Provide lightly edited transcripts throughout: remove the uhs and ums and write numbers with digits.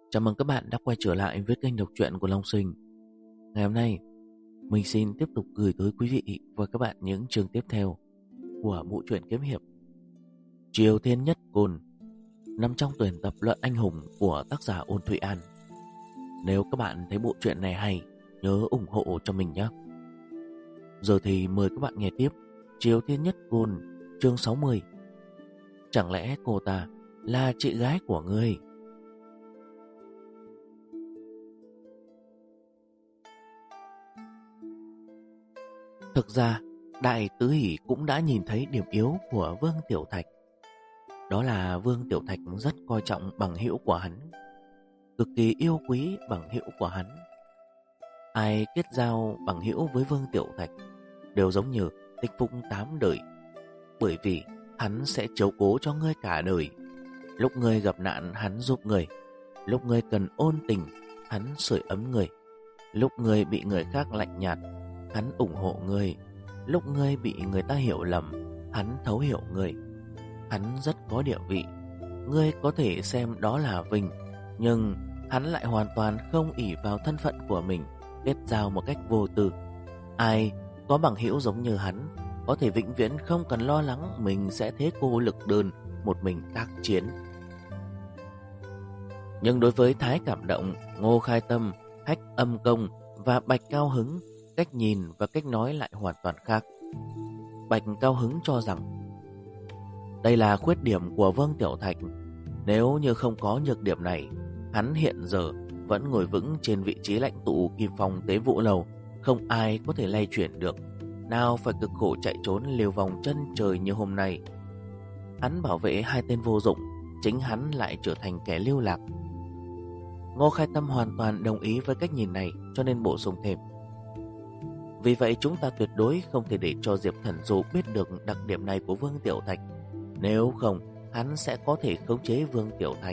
Chào mừng các bạn đã quay trở lại với kênh đọc truyện của Long Sinh. Ngày hôm nay, mình xin tiếp tục gửi tới quý vị và các bạn những chương tiếp theo của bộ truyện kiếm hiệp Triều Thiên Nhất Côn, nằm trong tuyển tập Luận Anh Hùng của tác giả Ôn Thụy An. Nếu các bạn thấy bộ truyện này hay, nhớ ủng hộ cho mình nhé. Giờ thì mời các bạn nghe tiếp Triều Thiên Nhất Côn, chương 60. Chẳng lẽ cô ta là chị gái của ngươi? Thực ra, Đại Tứ Hỷ cũng đã nhìn thấy điểm yếu của Vương Tiểu Thạch. Đó là Vương Tiểu Thạch rất coi trọng bằng hữu của hắn, cực kỳ yêu quý bằng hữu của hắn. Ai kết giao bằng hữu với Vương Tiểu Thạch đều giống như tích phúc 8 đời, bởi vì hắn sẽ chiếu cố cho ngươi cả đời. Lúc ngươi gặp nạn hắn giúp ngươi, lúc ngươi cần ôn tình hắn sưởi ấm ngươi, lúc ngươi bị người khác lạnh nhạt hắn ủng hộ ngươi, lúc ngươi bị người ta hiểu lầm hắn thấu hiểu ngươi. Hắn rất có địa vị, ngươi có thể xem đó là vinh, nhưng hắn lại hoàn toàn không ỷ vào thân phận của mình kết giao một cách vô tư. Ai có bằng hữu giống như hắn có thể vĩnh viễn không cần lo lắng mình sẽ thế cô lực đơn một mình tác chiến. Nhưng đối với Thái Cảm Động, Ngô Khai Tâm, Hách Âm Công và Bạch Cao Hứng, cách nhìn và cách nói lại hoàn toàn khác. Bạch Cao Hứng cho rằng đây là khuyết điểm của Vương Tiểu Thạch. Nếu như không có nhược điểm này, hắn hiện giờ vẫn ngồi vững trên vị trí lãnh tụ Kim Phong Tế Vũ Lầu, không ai có thể lay chuyển được, nào phải cực khổ chạy trốn liều vòng chân trời như hôm nay. Hắn bảo vệ hai tên vô dụng, chính hắn lại trở thành kẻ lưu lạc. Ngô Khai Tâm hoàn toàn đồng ý với cách nhìn này, cho nên bổ sung thêm: vì vậy chúng ta tuyệt đối không thể để cho Diệp Thần Du biết được đặc điểm này của Vương Tiểu Thạch. Nếu không, hắn sẽ có thể khống chế Vương Tiểu Thạch.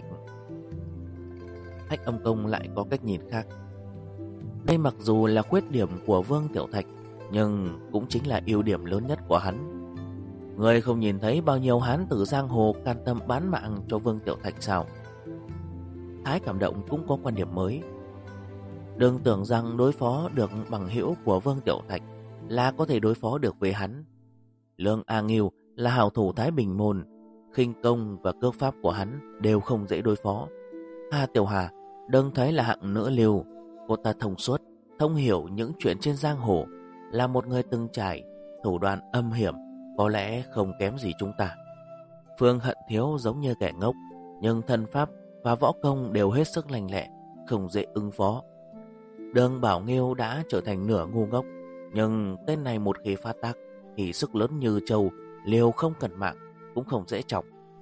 Hách Âm Công lại có cách nhìn khác. Đây mặc dù là khuyết điểm của Vương Tiểu Thạch, nhưng cũng chính là ưu điểm lớn nhất của hắn. Người không nhìn thấy bao nhiêu hán tử giang hồ can tâm bán mạng cho Vương Tiểu Thạch sao? Thái Cảm Động cũng có quan điểm mới. Đừng tưởng rằng đối phó được bằng hữu của Vương Tiểu Thạch là có thể đối phó được với hắn. Lương A Nghiêu là hảo thủ Thái Bình Môn, khinh công và cước pháp của hắn đều không dễ đối phó. Hà Tiểu Hà đừng thấy là hạng nữ lưu, cô ta thông suốt, thông hiểu những chuyện trên giang hồ, là một người từng trải, thủ đoạn âm hiểm, có lẽ không kém gì chúng ta. Phương Hận Thiếu giống như kẻ ngốc, nhưng thân pháp và võ công đều hết sức lành lẹ, không dễ ứng phó. Đường Bảo Nghiêu đã trở thành nửa ngu ngốc, nhưng tên này một khi phát tác thì sức lớn như trâu, liều không cần mạng cũng không dễ chọc.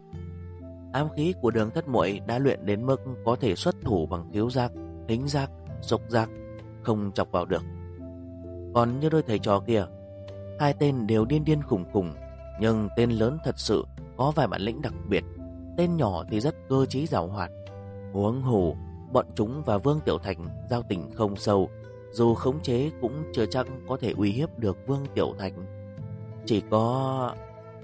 Ám khí của Đường Thất Muội đã luyện đến mức có thể xuất thủ bằng khiếu giác, thính giác, xúc giác, không chọc vào được. Còn như đôi thầy trò kia, hai tên đều điên điên khủng khủng, nhưng tên lớn thật sự có vài bản lĩnh đặc biệt, tên nhỏ thì rất cơ trí giàu hoạt. Huống hồ bọn chúng và Vương Tiểu Thạch giao tình không sâu, dù khống chế cũng chưa chắc có thể uy hiếp được Vương Tiểu Thạch. Chỉ có...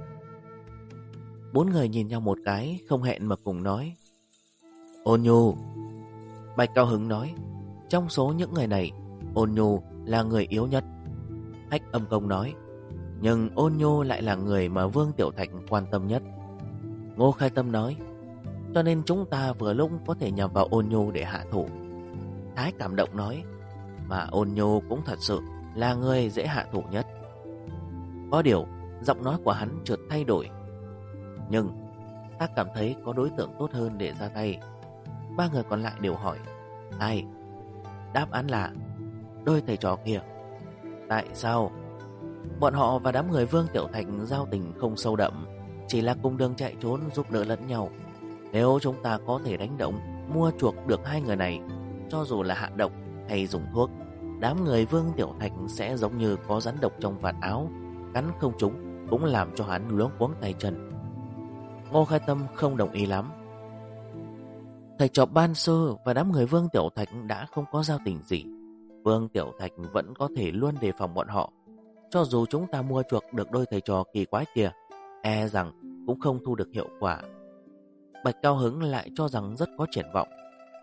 Bốn người nhìn nhau một cái, không hẹn mà cùng nói: Ôn Nhu. Bạch Cao Hứng nói: trong số những người này, Ôn Nhu là người yếu nhất. Hách Âm Công nói: nhưng Ôn Nhu lại là người mà Vương Tiểu Thạch quan tâm nhất. Ngô Khai Tâm nói: cho nên chúng ta vừa lúc có thể nhằm vào Ôn Nhu để hạ thủ. Thái Cảm Động nói: mà Ôn Nhu cũng thật sự là người dễ hạ thủ nhất. Có điều giọng nói của hắn chợt thay đổi: nhưng ta cảm thấy có đối tượng tốt hơn để ra tay. Ba người còn lại đều hỏi: ai? Đáp án là đôi thầy trò kia. Tại sao? Bọn họ và đám người Vương Tiểu Thạch giao tình không sâu đậm, chỉ là cùng đường chạy trốn giúp đỡ lẫn nhau. Nếu chúng ta có thể đánh động, mua chuộc được hai người này, cho dù là hạ độc hay dùng thuốc, đám người Vương Tiểu Thạch sẽ giống như có rắn độc trong vạt áo, cắn không trúng cũng làm cho hắn luống cuống tay chân. Ngô Khai Tâm không đồng ý lắm. Thầy trò Ban Sơ và đám người Vương Tiểu Thạch đã không có giao tình gì. Vương Tiểu Thạch vẫn có thể luôn đề phòng bọn họ. Cho dù chúng ta mua chuộc được đôi thầy trò kỳ quái kia, e rằng cũng không thu được hiệu quả. Bạch Cao Hứng lại cho rằng rất có triển vọng.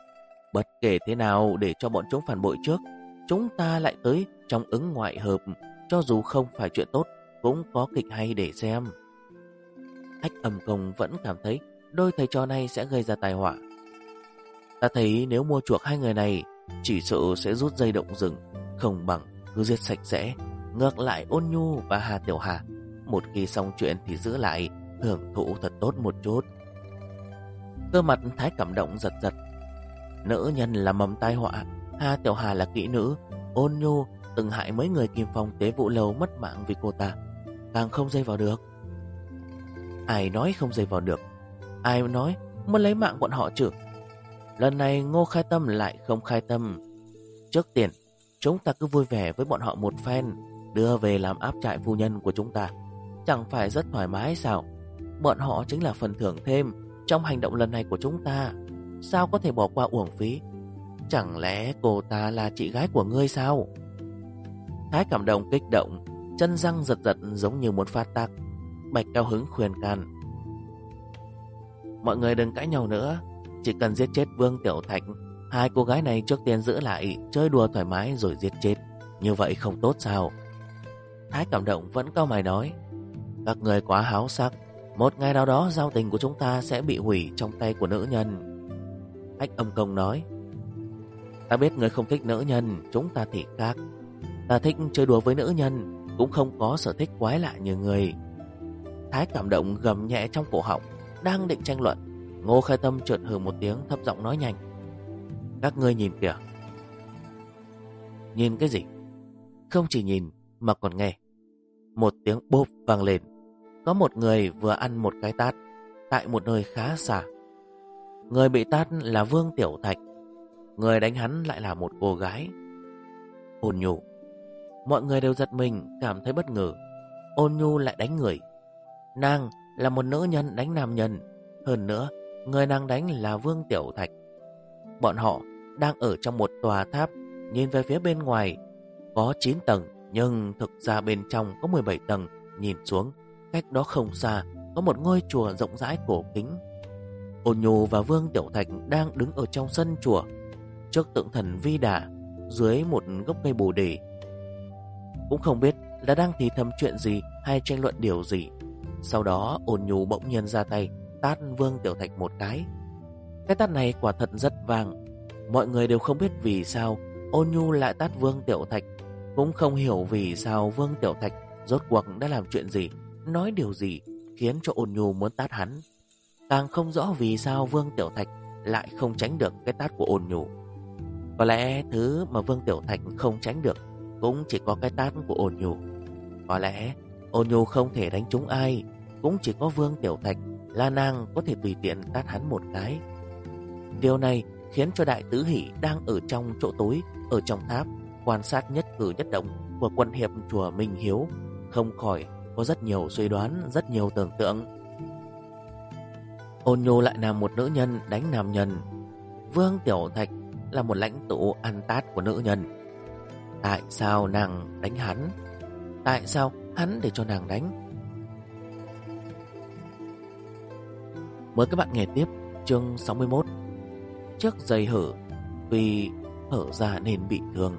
Bất kể thế nào, để cho bọn chúng phản bội trước, chúng ta lại tới trong ứng ngoại hợp. Cho dù không phải chuyện tốt, cũng có kịch hay để xem. Hách Âm Công vẫn cảm thấy đôi thầy trò này sẽ gây ra tai họa. Ta thấy nếu mua chuộc hai người này, chỉ sợ sẽ rút dây động rừng, không bằng cứ giết sạch sẽ. Ngược lại Ôn Nhu và Hà Tiểu Hà, một khi xong chuyện thì giữ lại, hưởng thụ thật tốt một chút. Cơ mặt Thái Cảm Động giật giật. Nữ nhân là mầm tai họa, Hà Tiểu Hà là kỹ nữ, Ôn Nhu từng hại mấy người Kim Phong Tế Vũ Lâu mất mạng vì cô ta, càng không dây vào được. Ai nói không dây vào được? Ai nói muốn lấy mạng bọn họ chứ? Lần này Ngô Khai Tâm lại không khai tâm. Trước tiên, chúng ta cứ vui vẻ với bọn họ một phen, đưa về làm áp trại phu nhân của chúng ta. Chẳng phải rất thoải mái sao? Bọn họ chính là phần thưởng thêm trong hành động lần này của chúng ta. Sao có thể bỏ qua uổng phí? Chẳng lẽ cô ta là chị gái của ngươi sao? Thái Cảm Động kích động, chân răng giật giật giống như muốn phát tác. Bạch Cao Hứng khuyên can: mọi người đừng cãi nhau nữa, chỉ cần giết chết Vương Tiểu Thạch, hai cô gái này trước tiên giữ lại chơi đùa thoải mái rồi giết chết. Như vậy không tốt sao? Thái Cảm Động vẫn cau mày nói: các người quá háo sắc, một ngày nào đó giao tình của chúng ta sẽ bị hủy trong tay của nữ nhân. Hách Âm Công nói: ta biết người không thích nữ nhân, chúng ta thì khác. Ta thích chơi đùa với nữ nhân, cũng không có sở thích quái lạ như người. Thái Cảm Động gầm nhẹ trong cổ họng, đang định tranh luận, Ngô Khai Tâm chợt hừ một tiếng, thấp giọng nói nhanh: các ngươi nhìn kìa. Nhìn cái gì? Không chỉ nhìn mà còn nghe. Một tiếng bốp vang lên. Có một người vừa ăn một cái tát tại một nơi khá xa. Người bị tát là Vương Tiểu Thạch. Người đánh hắn lại là một cô gái, Ôn Nhu. Mọi người đều giật mình, cảm thấy bất ngờ. Ôn Nhu lại đánh người. Nàng là một nữ nhân đánh nam nhân. Hơn nữa, người nàng đánh là Vương Tiểu Thạch. Bọn họ đang ở trong một tòa tháp, nhìn về phía bên ngoài có 9 tầng, nhưng thực ra bên trong có 17 tầng. Nhìn xuống, cách đó không xa có một ngôi chùa rộng rãi cổ kính. Ôn Nhu và Vương Tiểu Thạch đang đứng ở trong sân chùa, trước tượng thần Vi Đà, dưới một gốc cây bồ đề. Cũng không biết là đang thì thầm chuyện gì hay tranh luận điều gì. Sau đó Ôn Nhu bỗng nhiên ra tay tát Vương Tiểu Thạch một cái. Cái tát này quả thật rất vang. Mọi người đều không biết vì sao Ôn Nhu lại tát Vương Tiểu Thạch, cũng không hiểu vì sao Vương Tiểu Thạch rốt cuộc đã làm chuyện gì, nói điều gì khiến cho Ôn Nhu muốn tát hắn. Càng không rõ vì sao Vương Tiểu Thạch lại không tránh được cái tát của Ôn Nhu. Có lẽ thứ mà Vương Tiểu Thạch không tránh được cũng chỉ có cái tát của Ôn Nhu. Có lẽ Ôn Nhu không thể đánh trúng ai, cũng chỉ có Vương Tiểu Thạch là nàng có thể tùy tiện tát hắn một cái. Điều này khiến cho Đại Tứ Hỷ đang ở trong chỗ tối, ở trong tháp, quan sát nhất cử nhất động của quân hiệp chùa Minh Hiếu, không khỏi có rất nhiều suy đoán, rất nhiều tưởng tượng. Ôn Nhu lại là một nữ nhân đánh nam nhân. Vương Tiểu Thạch là một lãnh tụ ăn tát của nữ nhân. Tại sao nàng đánh hắn? Tại sao hắn để cho nàng đánh? Mời các bạn nghe tiếp chương 61. Trước giày hở, vì hở ra nên bị thương.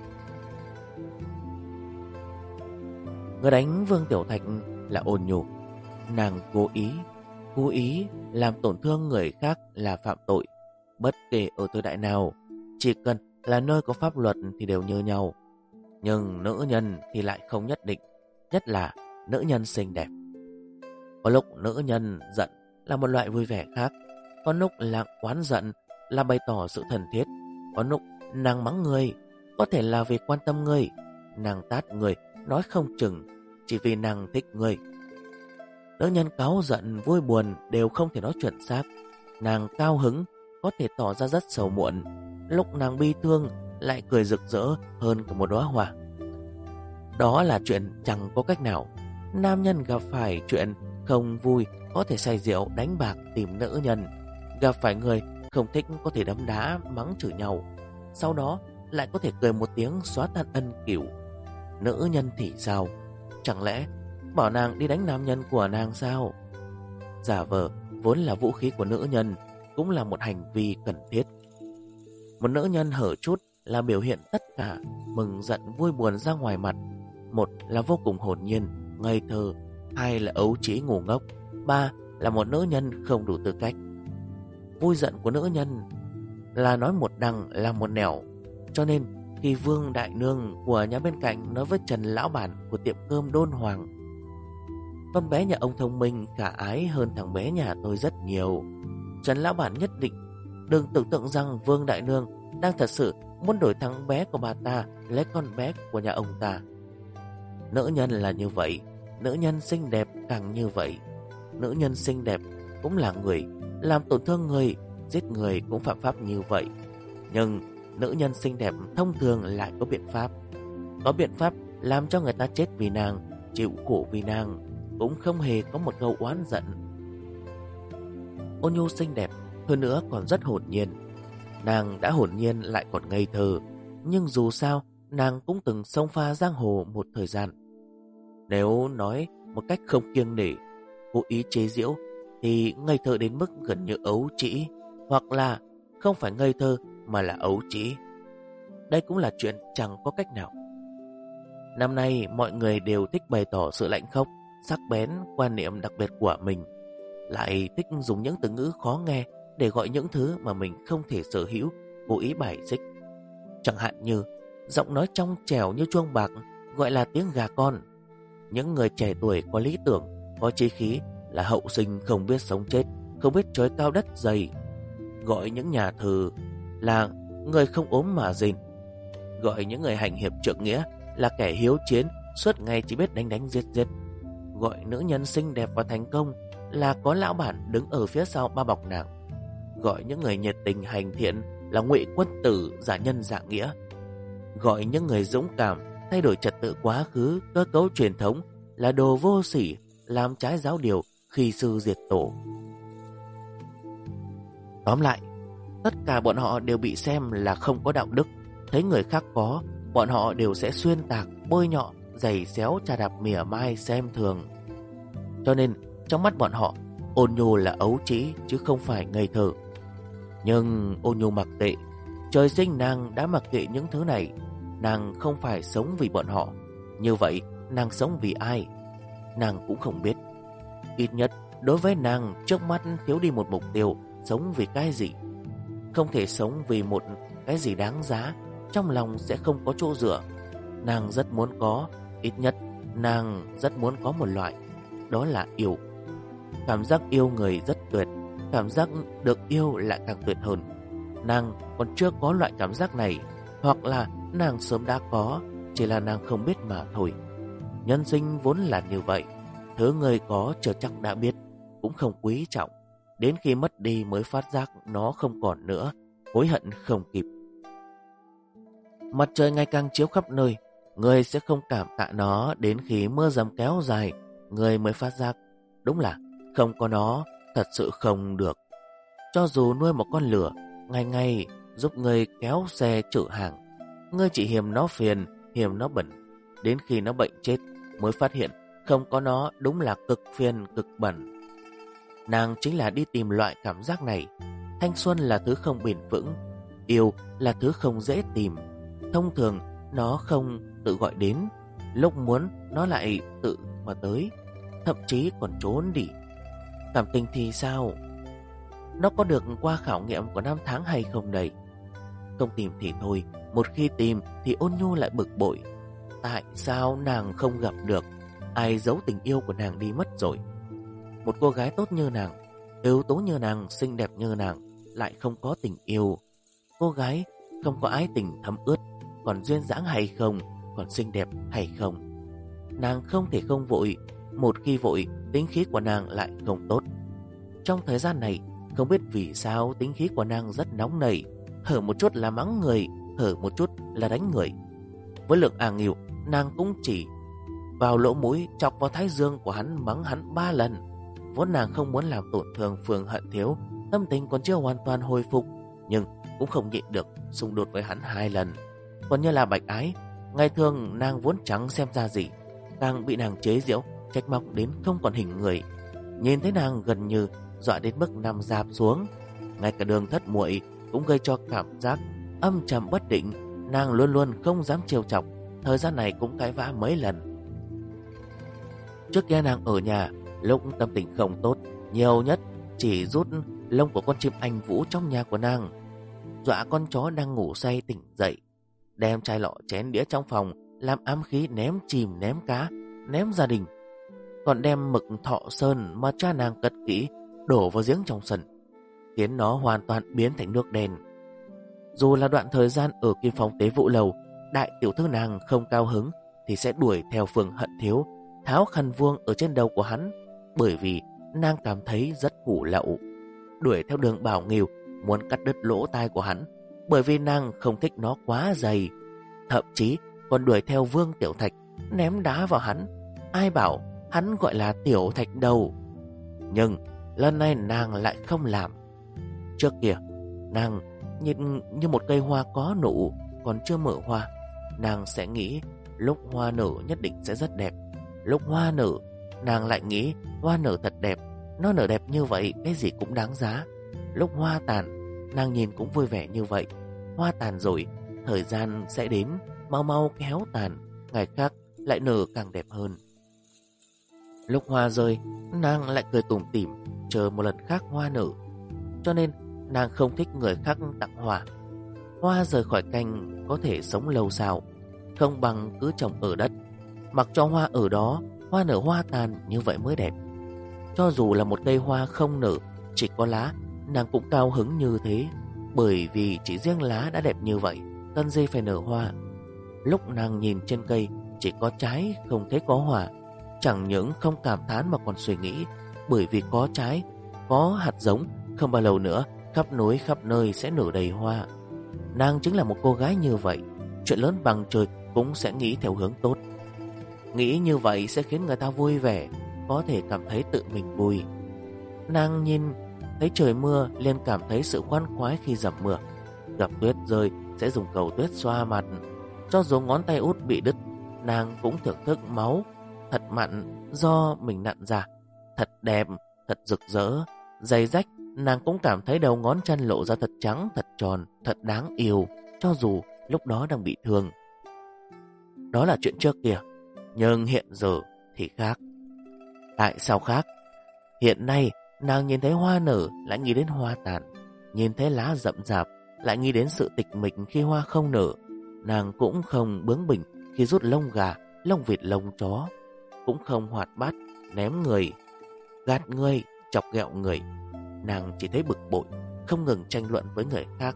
Người đánh Vương Tiểu Thạch là Ôn Nhu. Nàng cố ý làm tổn thương người khác là phạm tội. Bất kể ở thời đại nào, chỉ cần là nơi có pháp luật thì đều như nhau. Nhưng nữ nhân thì lại không nhất định, nhất là nữ nhân xinh đẹp. Có lúc nữ nhân giận là một loại vui vẻ khác, có lúc là oán giận là bày tỏ sự thân thiết, có lúc nàng mắng người có thể là vì quan tâm người, nàng tát người nói không chừng chỉ vì nàng thích người. Nữ nhân cáu giận vui buồn đều không thể nói chuẩn xác. Nàng cao hứng có thể tỏ ra rất sầu muộn, lúc nàng bi thương lại cười rực rỡ hơn cả một đóa hoa. Đó là chuyện chẳng có cách nào. Nam nhân gặp phải chuyện không vui có thể say rượu đánh bạc tìm nữ nhân, gặp phải người không thích có thể đấm đá mắng chửi nhau, sau đó lại có thể cười một tiếng xóa tan ân cửu. Nữ nhân thì sao? Chẳng lẽ bảo nàng đi đánh nam nhân của nàng sao? Giả vờ vốn là vũ khí của nữ nhân cũng là một hành vi cần thiết. Một nữ nhân hở chút là biểu hiện tất cả mừng giận vui buồn ra ngoài mặt. Một là vô cùng hồn nhiên, ngây thơ. Hai là ấu trĩ ngu ngốc. Ba là một nữ nhân không đủ tư cách. Vui giận của nữ nhân là nói một đằng làm một nẻo. Cho nên khi Vương đại nương của nhà bên cạnh nói với Trần lão bản của tiệm cơm Đôn Hoàng: "Con bé nhà ông thông minh khả ái hơn thằng bé nhà tôi rất nhiều", Trần lão bản nhất định đừng tưởng tượng rằng Vương đại nương đang thật sự muốn đổi thằng bé của bà ta lấy con bé của nhà ông ta. Nữ nhân là như vậy, nữ nhân xinh đẹp càng như vậy. Nữ nhân xinh đẹp cũng là người, làm tổn thương người, giết người cũng phạm pháp như vậy. Nhưng nữ nhân xinh đẹp thông thường lại có biện pháp. Có biện pháp làm cho người ta chết vì nàng, chịu khổ vì nàng, cũng không hề có một câu oán giận. Ôn Nhu xinh đẹp, hơn nữa còn rất hồn nhiên. Nàng đã hồn nhiên lại còn ngây thơ, nhưng dù sao nàng cũng từng xông pha giang hồ một thời gian. Nếu nói một cách không kiêng nể, cố ý chế giễu, thì ngây thơ đến mức gần như ấu trĩ, hoặc là không phải ngây thơ mà là ấu trĩ. Đây cũng là chuyện chẳng có cách nào. Năm nay mọi người đều thích bày tỏ sự lạnh khốc, sắc bén, quan niệm đặc biệt của mình, lại thích dùng những từ ngữ khó nghe để gọi những thứ mà mình không thể sở hữu, cố ý bài xích. Chẳng hạn như giọng nói trong trẻo như chuông bạc gọi là tiếng gà con. Những người trẻ tuổi có lý tưởng, có chí khí là hậu sinh không biết sống chết, không biết trời cao đất dày. Gọi những nhà thờ là người không ốm mà rên. Gọi những người hành hiệp trượng nghĩa là kẻ hiếu chiến, suốt ngày chỉ biết đánh đánh giết giết. Gọi nữ nhân xinh đẹp và thành công là có lão bản đứng ở phía sau bao bọc nàng. Gọi những người nhiệt tình hành thiện là ngụy quân tử, giả nhân giả nghĩa. Gọi những người dũng cảm thay đổi trật tự quá khứ, cơ cấu truyền thống là đồ vô sỉ, làm trái giáo điều, khi sư diệt tổ. Tóm lại, tất cả bọn họ đều bị xem là không có đạo đức. Thấy người khác có, bọn họ đều sẽ xuyên tạc, bôi nhọ, giày xéo, chà đạp, mỉa mai, xem thường. Cho nên trong mắt bọn họ, Ôn Nhu là ấu trĩ chứ không phải ngây thơ. Nhưng Ôn Nhu mặc kệ. Trời sinh nàng đã mặc kệ những thứ này. Nàng không phải sống vì bọn họ. Như vậy nàng sống vì ai? Nàng cũng không biết. Ít nhất đối với nàng, trước mắt thiếu đi một mục tiêu. Sống vì cái gì? Không thể sống vì một cái gì đáng giá. Trong lòng sẽ không có chỗ dựa. Nàng rất muốn có, ít nhất nàng rất muốn có một loại, đó là yêu. Cảm giác yêu người rất tuyệt, cảm giác được yêu lại càng tuyệt hơn. Nàng còn chưa có loại cảm giác này, hoặc là nàng sớm đã có, chỉ là nàng không biết mà thôi. Nhân sinh vốn là như vậy, thứ người có chưa chắc đã biết, cũng không quý trọng. Đến khi mất đi mới phát giác nó không còn nữa, hối hận không kịp. Mặt trời ngày càng chiếu khắp nơi, người sẽ không cảm tạ nó. Đến khi mưa dầm kéo dài, người mới phát giác đúng là không có nó thật sự không được. Cho dù nuôi một con lửa, ngày ngày giúp người kéo xe chở hàng, ngươi chỉ hiềm nó phiền, hiềm nó bẩn. Đến khi nó bệnh chết mới phát hiện không có nó đúng là cực phiền cực bẩn. Nàng chính là đi tìm loại cảm giác này. Thanh xuân là thứ không bền vững, yêu là thứ không dễ tìm. Thông thường nó không tự gọi đến, lúc muốn nó lại tự mà tới, thậm chí còn trốn đi. Cảm tình thì sao? Nó có được qua khảo nghiệm của năm tháng hay không đây? Không tìm thì thôi, một khi tìm thì Ôn Nhu lại bực bội. Tại sao nàng không gặp được? Ai giấu tình yêu của nàng đi mất rồi? Một cô gái tốt như nàng, yếu tố như nàng, xinh đẹp như nàng, lại không có tình yêu. Cô gái không có ái tình thấm ướt, còn duyên dáng hay không, còn xinh đẹp hay không. Nàng không thể không vội, một khi vội, tính khí của nàng lại không tốt. Trong thời gian này, không biết vì sao tính khí của nàng rất nóng nảy, hở một chút là mắng người, hở một chút là đánh người. Với lượng nghịu, nàng cũng chỉ vào lỗ mũi chọc vào thái dương của hắn, mắng hắn 3 lần. Vốn nàng không muốn làm tổn thương Phương Hận Thiếu, tâm tình còn chưa hoàn toàn hồi phục, nhưng cũng không nhịn được xung đột với hắn 2 lần. Còn như là Bạch Ái, ngày thường nàng vốn chẳng xem ra gì, càng bị nàng chế giễu, trách móc đến không còn hình người. Nhìn thấy nàng gần như dọa đến mức nằm rạp xuống. Ngay cả Đường Thất Muội cũng gây cho cảm giác âm trầm bất định. Nàng luôn luôn không dám trêu chọc, thời gian này cũng cãi vã mấy lần. Trước kia nàng ở nhà, lúc tâm tình không tốt, nhiều nhất chỉ rút lông của con chim anh vũ trong nhà của nàng, dọa con chó đang ngủ say tỉnh dậy, đem chai lọ chén đĩa trong phòng làm ám khí ném chìm ném cá, ném gia đình. Còn đem mực thọ sơn mà cha nàng cất kỹ đổ vào giếng trong sân, khiến nó hoàn toàn biến thành nước đen. Dù là đoạn thời gian ở Kim Phong Tế Vũ Lầu, đại tiểu thư nàng không cao hứng thì sẽ đuổi theo Phương Hận Thiếu, tháo khăn vuông ở trên đầu của hắn, bởi vì nàng cảm thấy rất củ lậu. Đuổi theo Đường Bảo Nghiêu, muốn cắt đứt lỗ tai của hắn, bởi vì nàng không thích nó quá dày. Thậm chí còn đuổi theo Vương Tiểu Thạch, ném đá vào hắn. Ai bảo hắn gọi là Tiểu Thạch đầu. Nhưng lần này nàng lại không làm. Trước kia nàng nhìn như một cây hoa có nụ còn chưa mở hoa. Nàng sẽ nghĩ lúc hoa nở nhất định sẽ rất đẹp. Lúc hoa nở, nàng lại nghĩ hoa nở thật đẹp, nó nở đẹp như vậy cái gì cũng đáng giá. Lúc hoa tàn, nàng nhìn cũng vui vẻ như vậy. Hoa tàn rồi, thời gian sẽ đến, mau mau kéo tàn, ngày khác lại nở càng đẹp hơn. Lúc hoa rơi, nàng lại cười tủm tỉm, chờ một lần khác hoa nở. Cho nên nàng không thích người khác tặng hoa. Hoa rời khỏi cành có thể sống lâu sao, không bằng cứ trồng ở đất, mặc cho hoa ở đó, hoa nở hoa tàn như vậy mới đẹp. Cho dù là một cây hoa không nở, chỉ có lá, nàng cũng cao hứng như thế, bởi vì chỉ riêng lá đã đẹp như vậy, cần gì phải nở hoa. Lúc nàng nhìn trên cây chỉ có trái không thấy có hoa, chẳng những không cảm thán mà còn suy nghĩ, bởi vì có trái, có hạt giống, không bao lâu nữa khắp núi khắp nơi sẽ nở đầy hoa. Nàng chính là một cô gái như vậy, chuyện lớn bằng trời cũng sẽ nghĩ theo hướng tốt. Nghĩ như vậy sẽ khiến người ta vui vẻ, có thể cảm thấy tự mình vui. Nàng nhìn thấy trời mưa liền cảm thấy sự khoan khoái khi dầm mưa. Gặp tuyết rơi sẽ dùng cầu tuyết xoa mặt. Cho dù ngón tay út bị đứt, nàng cũng thưởng thức máu thật mặn do mình nặn ra, thật đẹp, thật rực rỡ. Giày rách, nàng cũng cảm thấy đầu ngón chân lộ ra thật trắng, thật tròn, thật đáng yêu, cho dù lúc đó đang bị thương. Đó là chuyện trước kia, nhưng hiện giờ thì khác. Tại sao khác? Hiện nay nàng nhìn thấy hoa nở lại nghĩ đến hoa tàn, nhìn thấy lá rậm rạp lại nghĩ đến sự tịch mịch khi hoa không nở. Nàng cũng không bướng bỉnh khi rút lông gà, lông vịt, lông chó, cũng không hoạt bát ném người, gạt người, chọc ghẹo người. Nàng chỉ thấy bực bội, không ngừng tranh luận với người khác.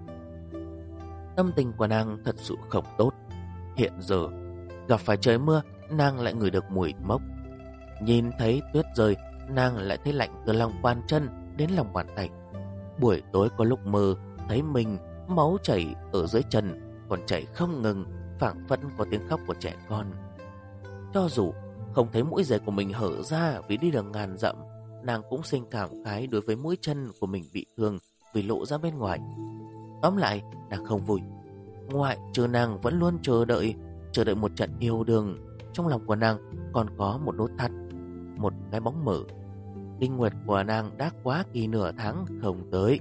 Tâm tình của nàng thật sự không tốt. Hiện giờ gặp phải trời mưa, nàng lại ngửi được mùi mốc. Nhìn thấy tuyết rơi, nàng lại thấy lạnh từ lòng bàn chân đến lòng bàn tay. Buổi tối có lúc mơ thấy mình máu chảy ở dưới chân, còn chảy không ngừng, phảng phất có tiếng khóc của trẻ con. Cho dù không thấy mũi giày của mình hở ra vì đi đường ngàn dặm, nàng cũng sinh cảm khái đối với mũi chân của mình bị thương vì lộ ra bên ngoài. Tóm lại, nàng không vui. Ngoại trừ nàng vẫn luôn chờ đợi một trận yêu đương. Trong lòng của nàng còn có một nút thắt, một cái bóng mờ. Kinh nguyệt của nàng đã quá kỳ nửa tháng không tới.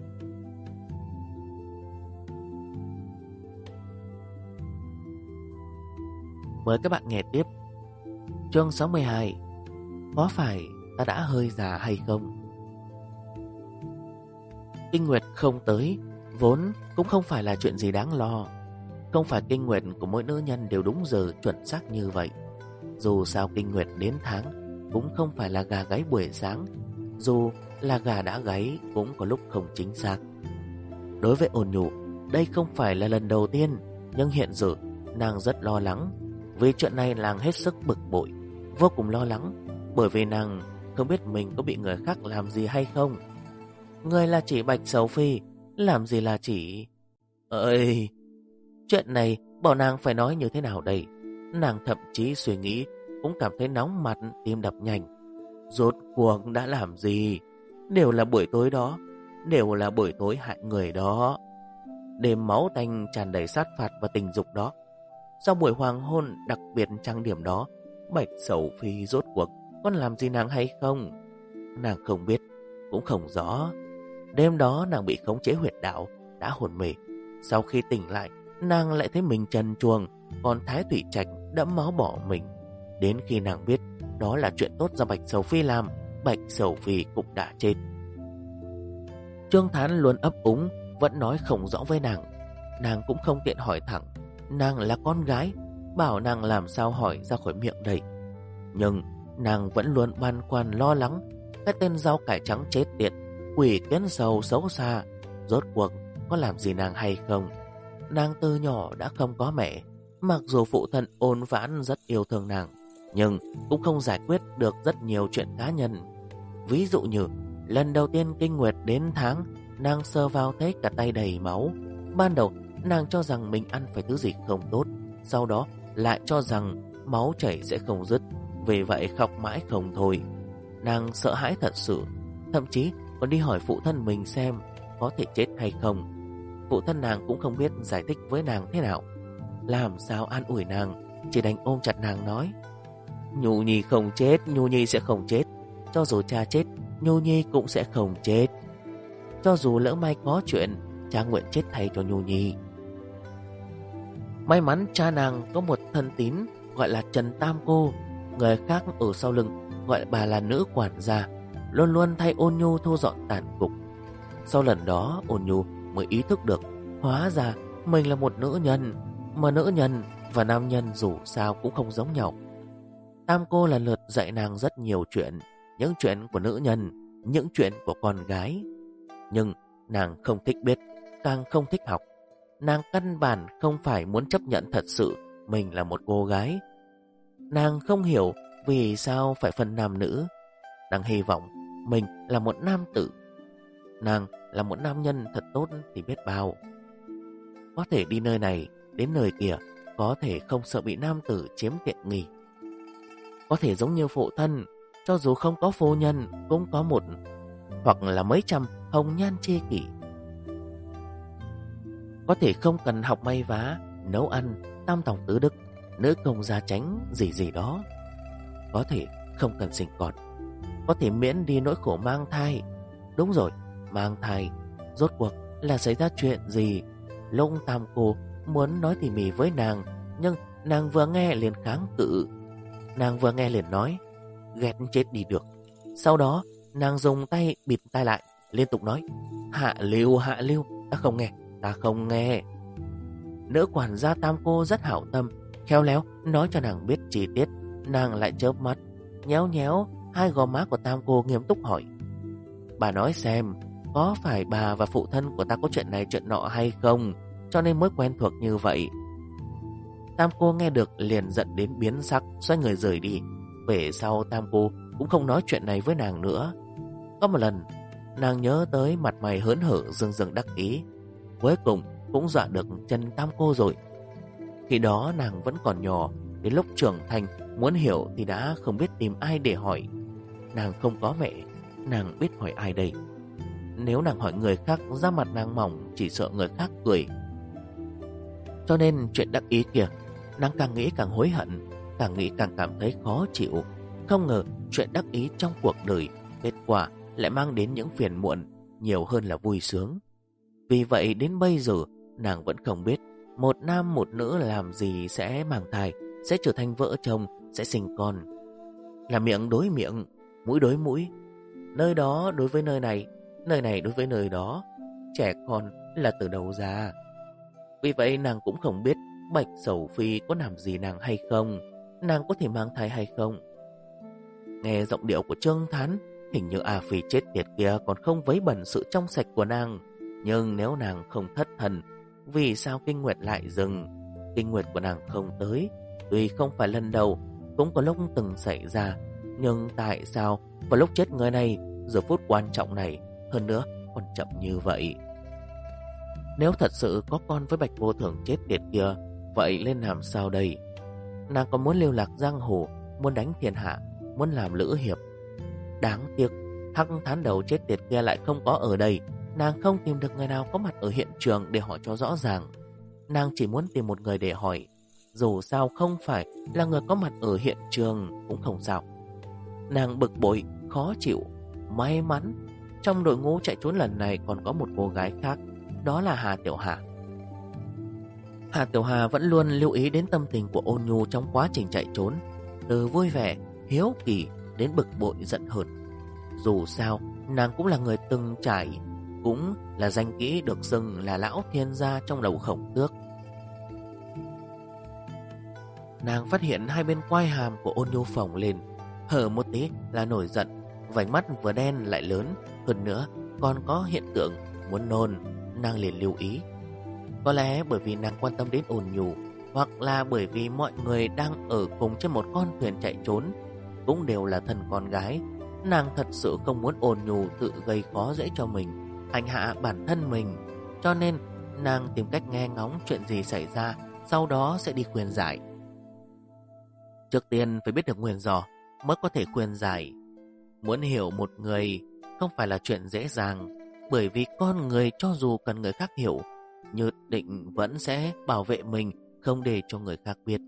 Mời các bạn nghe tiếp chương 62. Có phải ta đã hơi già hay không? Kinh nguyệt không tới vốn cũng không phải là chuyện gì đáng lo. Không phải kinh nguyệt của mỗi nữ nhân đều đúng giờ chuẩn xác như vậy. Dù sao kinh nguyệt đến tháng cũng không phải là gà gáy buổi sáng. Dù là gà đã gáy cũng có lúc không chính xác. Đối với Ôn Nhu, đây không phải là lần đầu tiên, nhưng hiện giờ nàng rất lo lắng. Vì chuyện này nàng hết sức bực bội, vô cùng lo lắng, bởi vì nàng không biết mình có bị người khác làm gì hay không. Người là chỉ Bạch Sầu Phi, làm gì là chỉ... Ơi, chuyện này bảo nàng phải nói như thế nào đây? Nàng thậm chí suy nghĩ cũng cảm thấy nóng mặt, tim đập nhanh. Rốt cuộc đã làm gì? Đều là buổi tối đó, đều là buổi tối hại người đó, đêm máu tanh tràn đầy sát phạt và tình dục đó. Sau buổi hoàng hôn đặc biệt trang điểm đó, Bạch Sầu Phi rốt cuộc có làm gì nàng hay không? Nàng không biết, cũng không rõ. Đêm đó nàng bị khống chế huyệt đạo, đã hôn mê. Sau khi tỉnh lại, nàng lại thấy mình trần truồng, còn Thái Thủy Trạch đẫm máu bỏ mình. Đến khi nàng biết đó là chuyện tốt do Bạch Sầu Phi làm, Bạch Sầu Phi cũng đã chết. Trương Thán luôn ấp úng, vẫn nói không rõ với nàng. Nàng cũng không tiện hỏi thẳng. Nàng là con gái, bảo nàng làm sao hỏi ra khỏi miệng đây. Nhưng nàng vẫn luôn băn khoăn lo lắng. Cái tên rau cải trắng chết tiệt, quỷ kiến sầu xấu xa, rốt cuộc có làm gì nàng hay không? Nàng từ nhỏ đã không có mẹ. Mặc dù phụ thân ôn vãn rất yêu thương nàng, nhưng cũng không giải quyết được rất nhiều chuyện cá nhân. Ví dụ như lần đầu tiên kinh nguyệt đến tháng, nàng sờ vào thấy cả tay đầy máu. Ban đầu nàng cho rằng mình ăn phải thứ gì không tốt, sau đó lại cho rằng máu chảy sẽ không dứt, vì vậy khóc mãi không thôi. Nàng sợ hãi thật sự, thậm chí còn đi hỏi phụ thân mình xem có thể chết hay không. Phụ thân nàng cũng không biết giải thích với nàng thế nào, làm sao an ủi nàng, chỉ đành ôm chặt nàng nói: Nhu Nhi không chết, Nhu Nhi sẽ không chết. Cho dù cha chết, Nhu Nhi cũng sẽ không chết. Cho dù lỡ may có chuyện, cha nguyện chết thay cho Nhu Nhi. May mắn cha nàng có một thân tín gọi là Trần Tam Cô. Người khác ở sau lưng gọi bà là nữ quản gia, luôn luôn thay Ôn Nhu thu dọn tàn cục. Sau lần đó Ôn Nhu mới ý thức được, hóa ra mình là một nữ nhân, mà nữ nhân và nam nhân dù sao cũng không giống nhau. Tam Cô lần lượt dạy nàng rất nhiều chuyện, những chuyện của nữ nhân, những chuyện của con gái. Nhưng nàng không thích biết, càng không thích học. Nàng căn bản không phải muốn chấp nhận thật sự mình là một cô gái. Nàng không hiểu vì sao phải phân nam nữ. Nàng hy vọng mình là một nam tử. Nàng là một nam nhân thật tốt thì biết bao. Có thể đi nơi này đến nơi kia, có thể không sợ bị nam tử chiếm tiện nghi. Có thể giống như phụ thân, cho dù không có phu nhân cũng có một hoặc là mấy trăm hồng nhan chi kỷ. Có thể không cần học may vá, nấu ăn, tam tòng tứ đức, nữ công gia chánh gì gì đó. Có thể không cần sinh con, có thể miễn đi nỗi khổ mang thai. Đúng rồi, mang thai rốt cuộc là xảy ra chuyện gì? Lúc Tam Cô muốn nói tỉ mỉ với nàng, nhưng nàng vừa nghe liền kháng cự. Nàng vừa nghe liền nói: ghét chết đi được. Sau đó nàng dùng tay bịt tai lại, liên tục nói: hạ lưu, ta không nghe, ta không nghe. Nữ quản gia Tam Cô rất hảo tâm, khéo léo nói cho nàng biết chi tiết. Nàng lại chớp mắt, nhéo nhéo hai gò má của Tam Cô, nghiêm túc hỏi: bà nói xem, có phải bà và phụ thân của ta có chuyện này chuyện nọ hay không, cho nên mới quen thuộc như vậy? Tam Cô nghe được liền giận đến biến sắc, xoay người rời đi. Về sau Tam Cô cũng không nói chuyện này với nàng nữa. Có một lần nàng nhớ tới mặt mày hớn hở rưng rưng đắc ý, cuối cùng cũng dọa được chân Tam Cô rồi. Khi đó nàng vẫn còn nhỏ, đến lúc trưởng thành muốn hiểu thì đã không biết tìm ai để hỏi. Nàng không có mẹ, nàng biết hỏi ai đây? Nếu nàng hỏi người khác, da mặt nàng mỏng, chỉ sợ người khác cười. Cho nên chuyện đắc ý kia, nàng càng nghĩ càng hối hận, càng nghĩ càng cảm thấy khó chịu. Không ngờ chuyện đắc ý trong cuộc đời, kết quả lại mang đến những phiền muộn nhiều hơn là vui sướng. Vì vậy đến bây giờ nàng vẫn không biết một nam một nữ làm gì sẽ mang thai, sẽ trở thành vợ chồng, sẽ sinh con. Là miệng đối miệng, mũi đối mũi, nơi đó đối với nơi này đối với nơi đó. Trẻ con là từ đầu ra. Vì vậy nàng cũng không biết Bạch Sầu Phi có làm gì nàng hay không, nàng có thể mang thai hay không. Nghe giọng điệu của Trương Thán, hình như A Phi chết tiệt kia còn không vấy bẩn sự trong sạch của nàng. Nhưng nếu nàng không thất thần, vì sao kinh nguyệt lại dừng? Kinh nguyệt của nàng không tới, tuy không phải lần đầu, cũng có lúc từng xảy ra. Nhưng tại sao vào lúc chết người này, giờ phút quan trọng này, hơn nữa còn chậm như vậy? Nếu thật sự có con với Bạch Vô Thường chết tiệt kia, vậy lên làm sao đây? Nàng còn muốn lưu lạc giang hồ, muốn đánh thiên hạ, muốn làm lữ hiệp. Đáng tiếc Hắc Thán đầu chết tiệt kia lại không có ở đây. Nàng không tìm được người nào có mặt ở hiện trường để hỏi cho rõ ràng. Nàng chỉ muốn tìm một người để hỏi, dù sao không phải là người có mặt ở hiện trường cũng không sao. Nàng bực bội, khó chịu. May mắn trong đội ngũ chạy trốn lần này còn có một cô gái khác, đó là Hà Tiểu Hà. Hà Tiểu Hà vẫn luôn lưu ý đến tâm tình của Ôn Nhu trong quá trình chạy trốn, từ vui vẻ, hiếu kỳ đến bực bội giận hờn. Dù sao, nàng cũng là người từng trải, cũng là danh kỹ được xưng là lão thiên gia trong đầu Khổng Tước. Nàng phát hiện hai bên quai hàm của Ôn Nhu phồng lên, hở một tí là nổi giận, vành mắt vừa đen lại lớn, hơn nữa còn có hiện tượng muốn nôn. Nàng liền lưu ý. Có lẽ bởi vì nàng quan tâm đến Ôn Nhu, hoặc là bởi vì mọi người đang ở cùng trên một con thuyền chạy trốn, cũng đều là thân con gái. Nàng thật sự không muốn Ôn Nhu tự gây khó dễ cho mình, hành hạ bản thân mình, cho nên nàng tìm cách nghe ngóng chuyện gì xảy ra, sau đó sẽ đi khuyên giải. Trước tiên phải biết được nguyên do mới có thể khuyên giải. Muốn hiểu một người không phải là chuyện dễ dàng, bởi vì con người cho dù cần người khác hiểu, nhất định vẫn sẽ bảo vệ mình, không để cho người khác biết.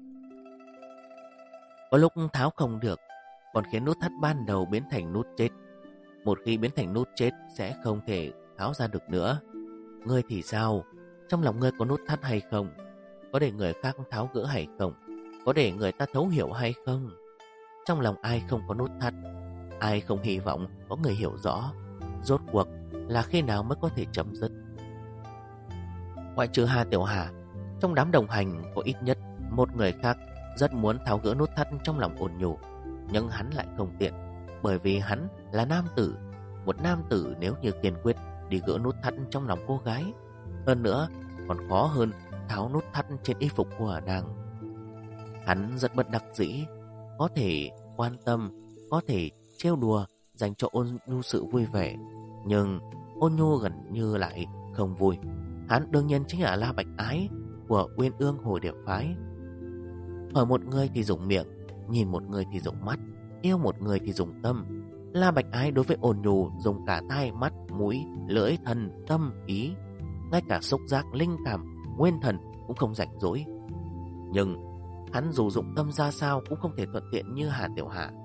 Có lúc tháo không được, còn khiến nút thắt ban đầu biến thành nút chết. Một khi biến thành nút chết sẽ không thể tháo ra được nữa. Ngươi thì sao? Trong lòng ngươi có nút thắt hay không? Có để người khác tháo gỡ hay không? Có để người ta thấu hiểu hay không? Trong lòng ai không có nút thắt? Ai không hy vọng có người hiểu rõ? Rốt cuộc là khi nào mới có thể chấm dứt? Ngoại trừ Hà Tiểu Hà, trong đám đồng hành có ít nhất một người khác rất muốn tháo gỡ nút thắt trong lòng Ôn Nhu, nhưng hắn lại không tiện, bởi vì hắn là nam tử. Một nam tử nếu như kiên quyết đi gỡ nút thắt trong lòng cô gái, hơn nữa còn khó hơn tháo nút thắt trên y phục của nàng. Hắn rất bất đắc dĩ, có thể quan tâm, có thể trêu đùa, dành cho Ôn Nhu sự vui vẻ, nhưng Ôn Nhu gần như lại không vui. Hắn đương nhiên chính là La Bạch Ái của Uyên Ương Hồ Điệp Phái. Hỏi một người thì dùng miệng, nhìn một người thì dùng mắt, yêu một người thì dùng tâm. La Bạch Ái đối với Ôn Nhu dùng cả tai, mắt, mũi, lưỡi, thân, tâm, ý, ngay cả xúc giác, linh cảm, nguyên thần cũng không rảnh rỗi. Nhưng hắn dù dụng tâm ra sao cũng không thể thuận tiện như Hà Tiểu Hà.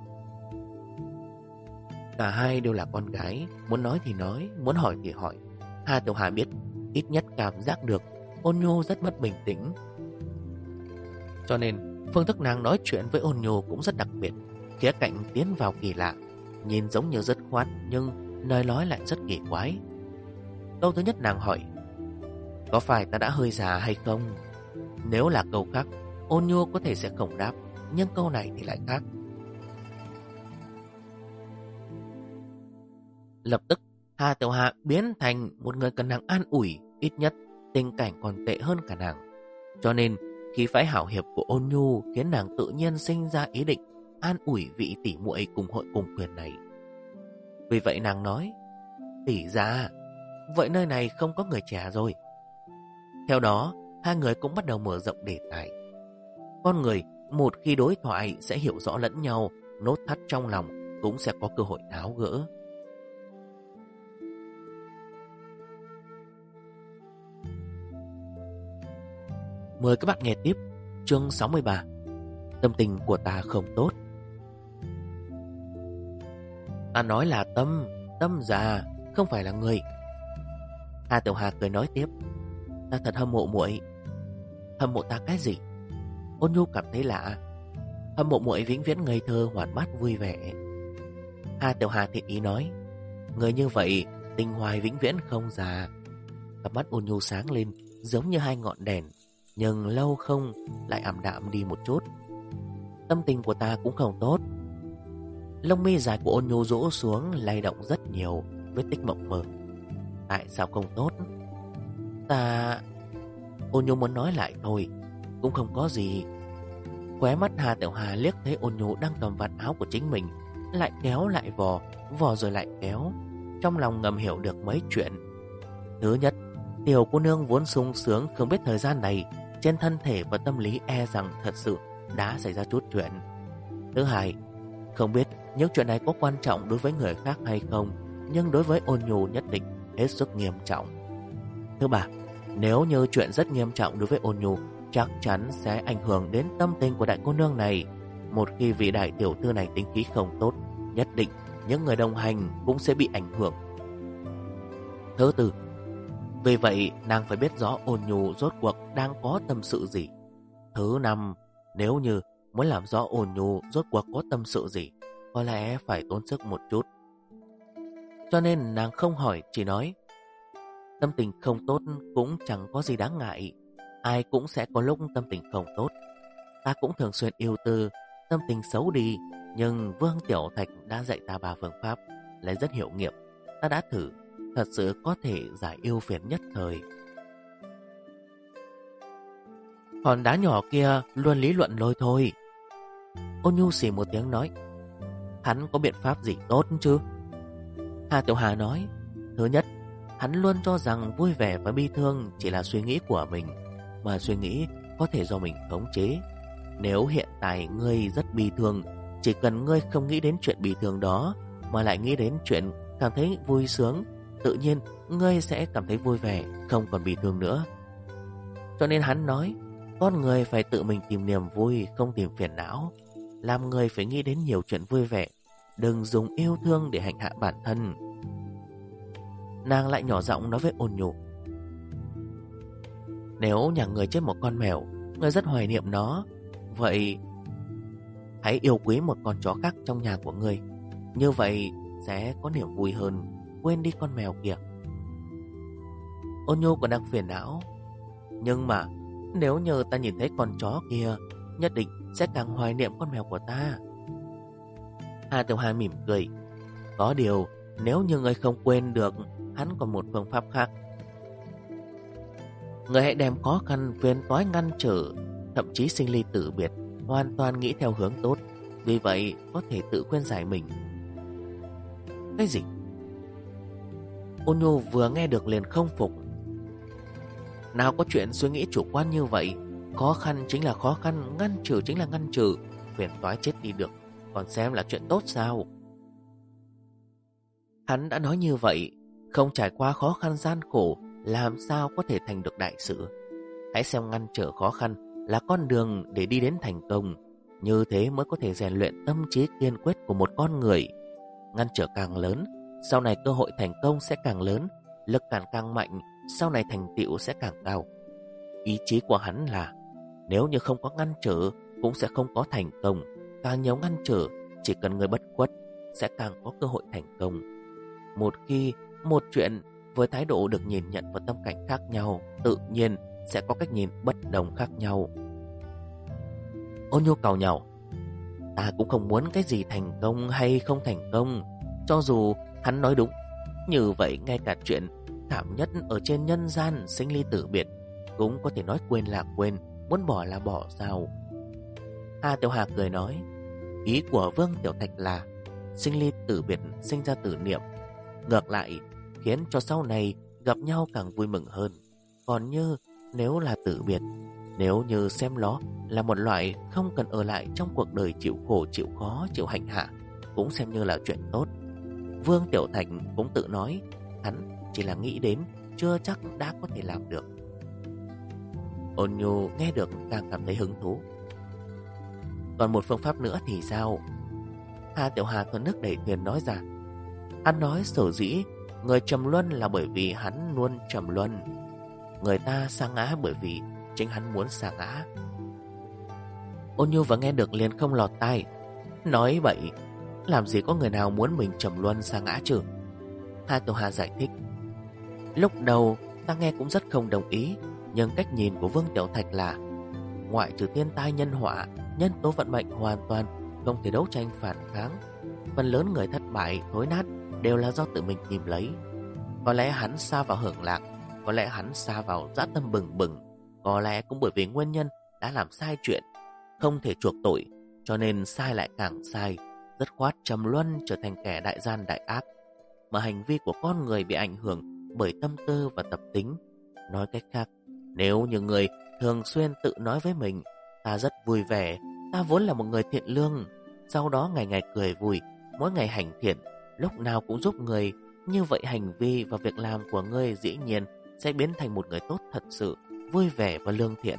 Cả hai đều là con gái, muốn nói thì nói, muốn hỏi thì hỏi. Hà Tiểu Hà biết, ít nhất cảm giác được Ôn Nhu rất mất bình tĩnh, cho nên phương thức nàng nói chuyện với Ôn Nhu cũng rất đặc biệt, khía cạnh tiến vào kỳ lạ, nhìn giống như rất khoát nhưng lời nói lại rất kỳ quái. Câu thứ nhất nàng hỏi: có phải ta đã hơi già hay không? Nếu là câu khác, Ôn Nhu có thể sẽ không đáp, nhưng câu này thì lại khác. Lập tức Hà Tiểu Hà biến thành một người cần nàng an ủi, ít nhất tình cảnh còn tệ hơn cả nàng. Cho nên khí phái hảo hiệp của Ôn Nhu khiến nàng tự nhiên sinh ra ý định an ủi vị tỷ muội cùng hội cùng quyền này. Vì vậy nàng nói: tỷ gia, vậy nơi này không có người trẻ rồi. Theo đó hai người cũng bắt đầu mở rộng đề tài. Con người một khi đối thoại sẽ hiểu rõ lẫn nhau, nốt thắt trong lòng cũng sẽ có cơ hội tháo gỡ. Mời các bạn nghe tiếp chương 63. Tâm tình của ta không tốt. Ta nói là tâm già, không phải là người. Hà Tiểu Hà cười nói tiếp: ta thật hâm mộ muội. Hâm mộ ta cái gì? Ôn Nhu cảm thấy lạ. Hâm mộ muội vĩnh viễn ngây thơ, hoạt bát, vui vẻ. Hà Tiểu Hà thiện ý nói: người như vậy tình hoài vĩnh viễn không già. Cặp mắt Ôn Nhu sáng lên giống như hai ngọn đèn, nhưng lâu không lại ảm đạm đi một chút. Tâm tình của ta cũng không tốt. Lông mi dài của Ôn Nhu rũ xuống, lay động rất nhiều, vết tích mộng mơ. Tại sao không tốt? Ta... Ôn Nhu muốn nói lại thôi, cũng không có gì. Khóe mắt Hà Tiểu Hà liếc thấy Ôn Nhu đang cầm vạt áo của chính mình, lại kéo lại vò, vò rồi lại kéo. Trong lòng ngầm hiểu được mấy chuyện. Thứ nhất, tiểu cô nương vốn sung sướng, không biết thời gian này trên thân thể và tâm lý e rằng thật sự đã xảy ra chút chuyện. Thứ hai, không biết những chuyện này có quan trọng đối với người khác hay không, nhưng đối với Ôn Nhu nhất định hết sức nghiêm trọng. Thứ ba, nếu như chuyện rất nghiêm trọng đối với Ôn Nhu, chắc chắn sẽ ảnh hưởng đến tâm tình của đại cô nương này. Một khi vị đại tiểu thư này tính khí không tốt, nhất định những người đồng hành cũng sẽ bị ảnh hưởng. Thứ tư, Vì vậy nàng phải biết rõ Ôn Nhu rốt cuộc đang có tâm sự gì. Thứ năm, nếu như muốn làm rõ Ôn Nhu rốt cuộc có tâm sự gì, có lẽ phải tốn sức một chút. Cho nên nàng không hỏi, chỉ nói: tâm tình không tốt cũng chẳng có gì đáng ngại. Ai cũng sẽ có lúc tâm tình không tốt. Ta cũng thường xuyên yêu tư, tâm tình xấu đi. Nhưng Vương Tiểu Thạch đã dạy ta 3 phương pháp, lại rất hiệu nghiệm. Ta đã thử, thật sự có thể giải ưu phiền nhất thời. Hòn đá nhỏ kia luôn lý luận lôi thôi. Ôn Nhu xì một tiếng nói: hắn có biện pháp gì tốt chứ? Hà Tiểu Hà nói: thứ nhất, hắn luôn cho rằng vui vẻ và bi thương chỉ là suy nghĩ của mình, mà suy nghĩ có thể do mình khống chế. Nếu hiện tại ngươi rất bi thương, chỉ cần ngươi không nghĩ đến chuyện bi thương đó, mà lại nghĩ đến chuyện cảm thấy vui sướng, tự nhiên ngươi sẽ cảm thấy vui vẻ, không còn bi thương nữa. Cho nên hắn nói, con người phải tự mình tìm niềm vui, không tìm phiền não. Làm người phải nghĩ đến nhiều chuyện vui vẻ, đừng dùng yêu thương để hành hạ bản thân. Nàng lại nhỏ giọng nói với Ôn Nhu: nếu nhà người chết một con mèo, người rất hoài niệm nó, vậy hãy yêu quý một con chó khác trong nhà của người. Như vậy sẽ có niềm vui hơn, quên đi con mèo kia. Ôn Nhu còn đang phiền não: nhưng mà nếu như ta nhìn thấy con chó kia, nhất định sẽ càng hoài niệm con mèo của ta. Hà Tiểu Hà mỉm cười: có điều nếu như người không quên được, hắn còn một phương pháp khác. Người hãy đem khó khăn phiền toái ngăn trở, thậm chí sinh ly tử biệt, hoàn toàn nghĩ theo hướng tốt. Vì vậy có thể tự khuyên giải mình. Cái gì? Ôn Nhu vừa nghe được liền không phục. Nào có chuyện suy nghĩ chủ quan như vậy. Khó khăn chính là khó khăn, ngăn trở chính là ngăn trở, phiền toái chết đi được, còn xem là chuyện tốt sao? Hắn đã nói như vậy, không trải qua khó khăn gian khổ, làm sao có thể thành được đại sự? Hãy xem ngăn trở khó khăn là con đường để đi đến thành công. Như thế mới có thể rèn luyện tâm trí kiên quyết của một con người. Ngăn trở càng lớn, sau này cơ hội thành công sẽ càng lớn. Lực cản càng mạnh, sau này thành tựu sẽ càng cao. Ý chí của hắn là nếu như không có ngăn trở cũng sẽ không có thành công. Càng nhiều ngăn trở, chỉ cần người bất khuất sẽ càng có cơ hội thành công. Một khi một chuyện với thái độ được nhìn nhận và tâm cảnh khác nhau, tự nhiên sẽ có cách nhìn bất đồng khác nhau. Ôn Nhu càu nhàu: ta cũng không muốn cái gì thành công hay không thành công. Cho dù hắn nói đúng, như vậy ngay cả chuyện thảm nhất ở trên nhân gian, sinh ly tử biệt, cũng có thể nói quên là quên, muốn bỏ là bỏ sao? Hà Tiểu Hà cười nói: ý của Vương Tiểu Thạch là sinh ly tử biệt sinh ra tử niệm, ngược lại khiến cho sau này gặp nhau càng vui mừng hơn. Còn như nếu là tử biệt, nếu như xem nó là một loại không cần ở lại trong cuộc đời chịu khổ, chịu khó, chịu hành hạ, cũng xem như là chuyện tốt. Vương Tiểu Thạch cũng tự nói, hắn chỉ là nghĩ đến, chưa chắc đã có thể làm được. Ôn Nhu nghe được càng cảm thấy hứng thú. Còn một phương pháp nữa thì sao? Hà Tiểu Hà thuần nước đẩy thuyền nói ra. Hắn nói sở dĩ người trầm luân là bởi vì hắn luôn trầm luân. Người ta sa ngã bởi vì chính hắn muốn sa ngã. Ôn Nhu vừa nghe được liền không lọt tai. Nói bậy, làm gì có người nào muốn mình trầm luân sa ngã chứ? Hà Tiểu Hà giải thích. Lúc đầu ta nghe cũng rất không đồng ý, nhưng cách nhìn của Vương Tiểu Thạch là ngoại trừ thiên tai nhân họa, nhân tố vận mệnh hoàn toàn không thể đấu tranh phản kháng. Phần lớn người thất bại, thối nát đều là do tự mình tìm lấy. Có lẽ hắn sa vào hưởng lạc, có lẽ hắn sa vào dã tâm bừng bừng, có lẽ cũng bởi vì nguyên nhân đã làm sai chuyện, không thể chuộc tội, cho nên sai lại càng sai, dứt khoát trầm luân trở thành kẻ đại gian đại ác. Mà hành vi của con người bị ảnh hưởng bởi tâm tư và tập tính. Nói cách khác, nếu như người thường xuyên tự nói với mình, ta rất vui vẻ, ta vốn là một người thiện lương, sau đó ngày ngày cười vui, mỗi ngày hành thiện, lúc nào cũng giúp người, như vậy hành vi và việc làm của ngươi dĩ nhiên sẽ biến thành một người tốt thật sự, vui vẻ và lương thiện.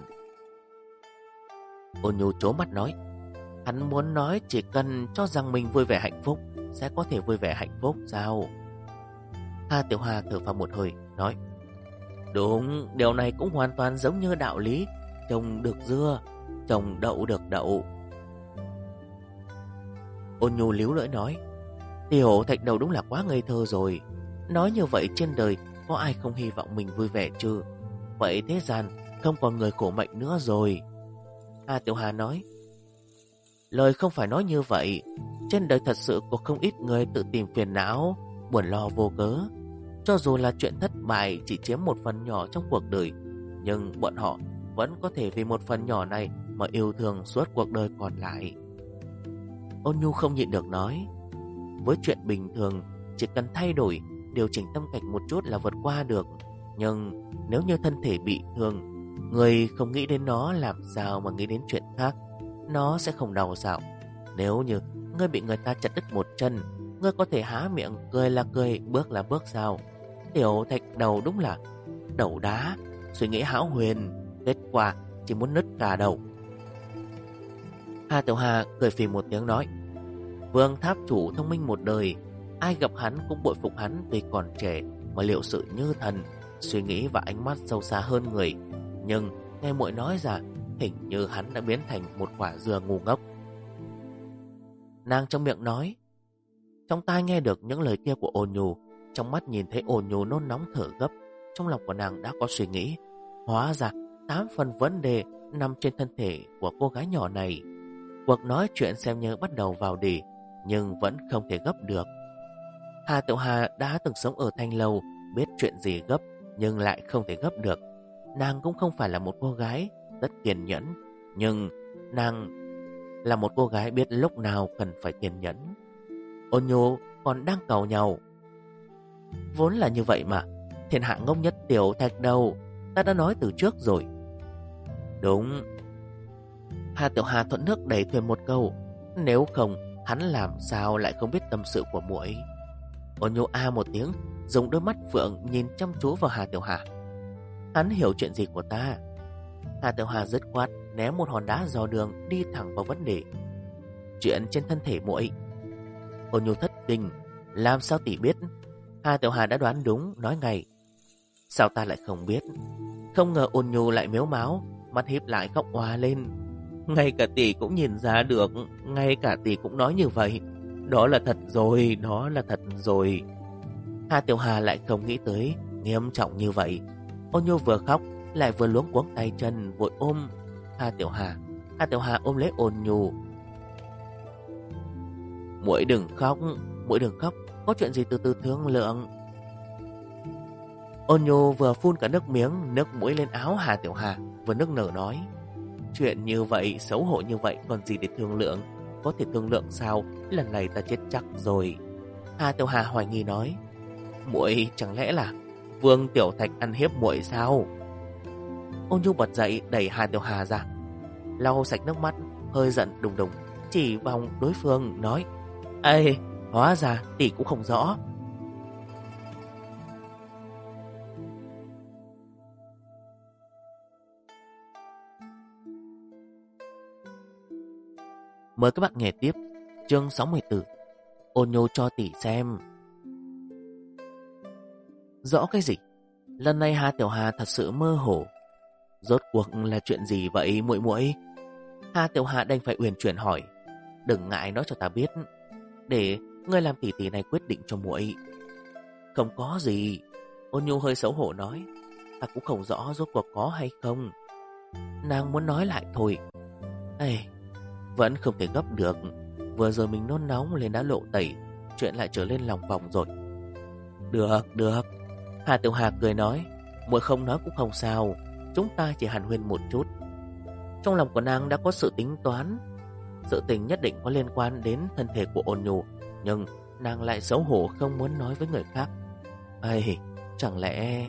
Ôn Nhu trố mắt nói, hắn muốn nói chỉ cần cho rằng mình vui vẻ hạnh phúc sẽ có thể vui vẻ hạnh phúc sao? Hà Tiểu Hà thở phào một hơi nói, Đúng, điều này cũng hoàn toàn giống như đạo lý trồng được dưa, trồng đậu được đậu. Ôn Nhu líu lưỡi nói, Tiểu Thạch Đầu đúng là quá ngây thơ rồi. Nói như vậy trên đời có ai không hy vọng mình vui vẻ chứ? Vậy thế gian không còn người khổ mệnh nữa rồi. Hà Tiểu Hà nói, lời không phải nói như vậy. Trên đời thật sự có không ít người tự tìm phiền não, buồn lo vô cớ. Cho dù là chuyện thất bại chỉ chiếm một phần nhỏ trong cuộc đời, nhưng bọn họ vẫn có thể vì một phần nhỏ này mà yêu thương suốt cuộc đời còn lại. Ôn Nhu không nhịn được nói, với chuyện bình thường chỉ cần thay đổi, điều chỉnh tâm cảnh một chút là vượt qua được. Nhưng nếu như thân thể bị thương, người không nghĩ đến nó làm sao mà nghĩ đến chuyện khác. Nó sẽ không đau sao? Nếu như ngươi bị người ta chặt đứt một chân, ngươi có thể há miệng cười là cười, bước là bước sao? Tiểu Thạch Đầu đúng là đầu đá, suy nghĩ hão huyền, kết quả chỉ muốn nứt cả đầu. Hà Tiểu Hà cười phì một tiếng nói, Vương Tháp Chủ thông minh một đời, ai gặp hắn cũng bội phục hắn vì còn trẻ mà liệu sự như thần, suy nghĩ và ánh mắt sâu xa hơn người. Nhưng nghe muội nói ra, hình như hắn đã biến thành một quả dừa ngu ngốc. Nàng trong miệng nói, trong tai nghe được những lời kia của Ôn Nhu, trong mắt nhìn thấy Ôn Nhu nôn nóng thở gấp, trong lòng của nàng đã có suy nghĩ. Hóa ra 8 phần vấn đề nằm trên thân thể của cô gái nhỏ này. Cuộc nói chuyện xem như bắt đầu vào đề, nhưng vẫn không thể gấp được. Hà Tiểu Hà đã từng sống ở Thanh Lâu, biết chuyện gì gấp nhưng lại không thể gấp được. Nàng cũng không phải là một cô gái rất kiên nhẫn, nhưng nàng là một cô gái biết lúc nào cần phải kiên nhẫn. Ôn Nhu còn đang cầu nhau, vốn là như vậy mà, thiên hạ ngốc nhất Tiểu Thạch Đầu, ta đã nói từ trước rồi. Đúng. Hà Tiểu Hà thuận nước đẩy thuyền một câu, nếu không hắn làm sao lại không biết tâm sự của muội. Ôn Nhu a một tiếng, dùng đôi mắt phượng nhìn chăm chú vào Hà Tiểu Hà. Hắn hiểu chuyện gì của ta? Hà Tiểu Hà dứt khoát ném một hòn đá dò đường, đi thẳng vào vấn đề. Chuyện trên thân thể muội. Ôn Nhu thất kinh, làm sao tỷ biết? Hà Tiểu Hà đã đoán đúng, nói ngay. Sao ta lại không biết? Không ngờ Ôn Nhu lại mếu máo, mắt híp lại khóc òa lên. Ngay cả tỷ cũng nhìn ra được, ngay cả tỷ cũng nói như vậy. Đó là thật rồi, đó là thật rồi. Hà Tiểu Hà lại không nghĩ tới nghiêm trọng như vậy. Ôn Nhu vừa khóc lại vừa luống cuống tay chân, vội ôm Hà Tiểu Hà. Hà Tiểu Hà ôm lấy Ôn Nhu. Muội đừng khóc, muội đừng khóc, có chuyện gì từ từ thương lượng. Ôn Nhu vừa phun cả nước miếng, nước mũi lên áo Hà Tiểu Hà, vừa nức nở nói, chuyện như vậy, xấu hổ như vậy còn gì để thương lượng? Có thể thương lượng sao? Lần này ta chết chắc rồi. Hà Tiểu Hà hoài nghi nói, muội chẳng lẽ là Vương Tiểu Thạch ăn hiếp muội sao? Ôn Nhu bật dậy đẩy Hà Tiểu Hà ra, lau sạch nước mắt, hơi giận đùng đùng chỉ vào đối phương nói, ê, hóa ra tỷ cũng không rõ. Mời các bạn nghe tiếp chương 64. Ôn Nhu cho tỷ xem. Rõ cái gì? Lần này Hà Tiểu Hà thật sự mơ hồ. Rốt cuộc là chuyện gì vậy muội muội? Hà Tiểu Hà đành phải uyển chuyển hỏi, đừng ngại nói cho ta biết, để ngươi làm tỷ tỷ này quyết định cho muội. Không có gì. Ôn Nhu hơi xấu hổ nói, ta cũng không rõ rốt cuộc có hay không. Nàng muốn nói lại thôi. Ê, vẫn không thể gấp được. Vừa rồi mình nôn nóng lên đã lộ tẩy, chuyện lại trở lên lòng vòng rồi. Được, được. Hà Tiểu Hà cười nói, muội không nói cũng không sao, chúng ta chỉ hàn huyên một chút. Trong lòng của nàng đã có sự tính toán, sự tình nhất định có liên quan đến thân thể của Ôn Nhu, nhưng nàng lại xấu hổ không muốn nói với người khác. Ây, chẳng lẽ...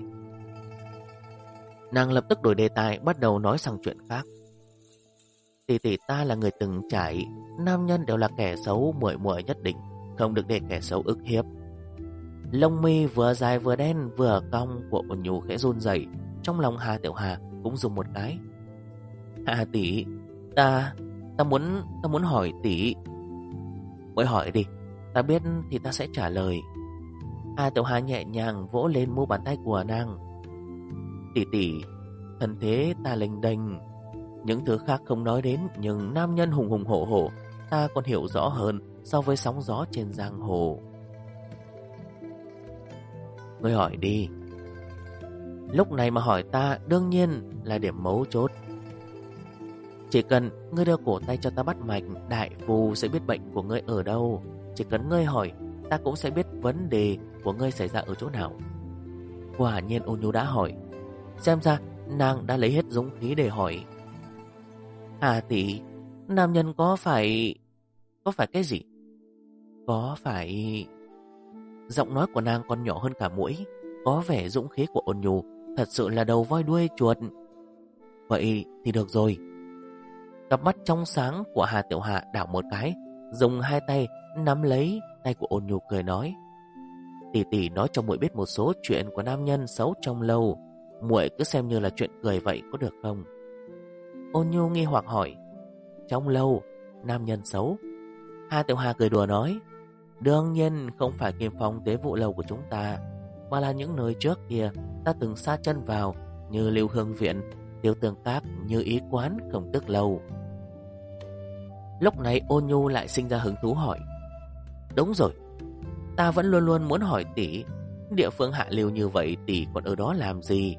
Nàng lập tức đổi đề tài, bắt đầu nói sang chuyện khác. Tỷ tỷ ta là người từng trải, nam nhân đều là kẻ xấu, muội muội nhất định không được để kẻ xấu ức hiếp. Lông mi vừa dài vừa đen vừa cong của Ôn Nhu khẽ run rẩy, trong lòng Hà Tiểu Hà cũng dùng một cái. Hà tỷ, ta muốn hỏi tỷ. Muội hỏi đi, ta biết thì ta sẽ trả lời. Hà Tiểu Hà nhẹ nhàng vỗ lên mu bàn tay của nàng. Tỷ tỷ, thân thế ta lênh đênh, những thứ khác không nói đến, nhưng nam nhân hùng hùng hổ hổ ta còn hiểu rõ hơn so với sóng gió trên giang hồ. Ngươi hỏi đi. Lúc này mà hỏi ta đương nhiên là điểm mấu chốt. Chỉ cần ngươi đưa cổ tay cho ta bắt mạch, đại phu sẽ biết bệnh của ngươi ở đâu. Chỉ cần ngươi hỏi, ta cũng sẽ biết vấn đề của ngươi xảy ra ở chỗ nào. Quả nhiên Ôn Nhu đã hỏi. Xem ra nàng đã lấy hết dũng khí để hỏi. Hà tỷ, nam nhân có phải cái gì? Có phải... Giọng nói của nàng còn nhỏ hơn cả mũi. Có vẻ dũng khí của Ôn Nhu thật sự là đầu voi đuôi chuột. Vậy thì được rồi. Cặp mắt trong sáng của Hà Tiểu Hà đảo một cái, dùng hai tay nắm lấy tay của Ôn Nhu cười nói. Tỷ tỷ nói cho muội biết một số chuyện của nam nhân xấu trong lâu, muội cứ xem như là chuyện cười vậy có được không? Ôn Nhu nghi hoặc hỏi. Trong lâu, nam nhân xấu? Hà Tiểu Hà cười đùa nói. Đương nhiên không phải Kim Phong Tế Vụ Lâu của chúng ta, mà là những nơi trước kia ta từng sa chân vào, như Lưu Hương Viện, Tiêu Tường Các, Như Ý Quán, Khổng Tước Lâu. Lúc này Ôn Nhu lại sinh ra hứng thú hỏi. Đúng rồi, ta vẫn luôn luôn muốn hỏi tỷ, địa phương hạ lưu như vậy tỷ còn ở đó làm gì?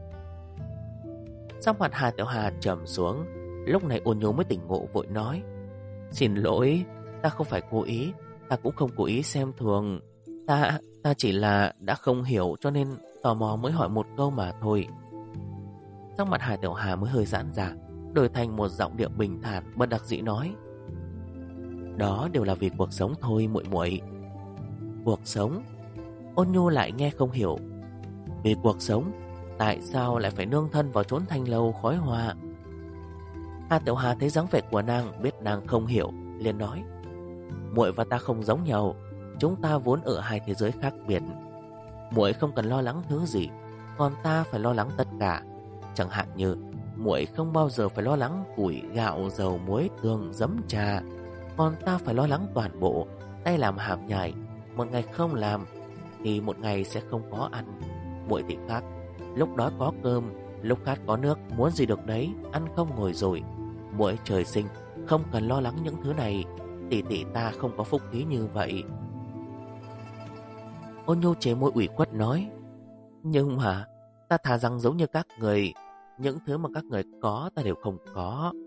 Sắc mặt Hà Tiểu Hà trầm xuống. Lúc này Ôn Nhu mới tỉnh ngộ vội nói. Xin lỗi, ta không phải cố ý, ta cũng không cố ý xem thường. Ta chỉ là đã không hiểu cho nên tò mò mới hỏi một câu mà thôi. Sắc mặt Hà Tiểu Hà mới hơi giãn ra, đổi thành một giọng điệu bình thản bất đắc dĩ nói. Đó đều là vì cuộc sống thôi muội muội. Cuộc sống? Ôn Nhu lại nghe không hiểu. Vì cuộc sống, tại sao lại phải nương thân vào chốn thanh lâu khói hoa? Hà Tiểu Hà thấy dáng vẻ của nàng, biết nàng không hiểu, liền nói. Muội và ta không giống nhau, chúng ta vốn ở hai thế giới khác biệt. Muội không cần lo lắng thứ gì, còn ta phải lo lắng tất cả. Chẳng hạn như muội không bao giờ phải lo lắng củi, gạo, dầu, muối, tương, giấm, trà, còn ta phải lo lắng toàn bộ. Tay làm hàm nhai, một ngày không làm thì một ngày sẽ không có ăn. Muội thì khác, lúc đói có cơm, lúc khát có nước, muốn gì được đấy, ăn không ngồi rồi. Muội trời sinh không cần lo lắng những thứ này, tỷ tỷ ta không có phúc khí như vậy. Ôn Nhu chế môi ủy khuất nói. Nhưng mà ta thà rằng giống như các người, những thứ mà các người có ta đều không có.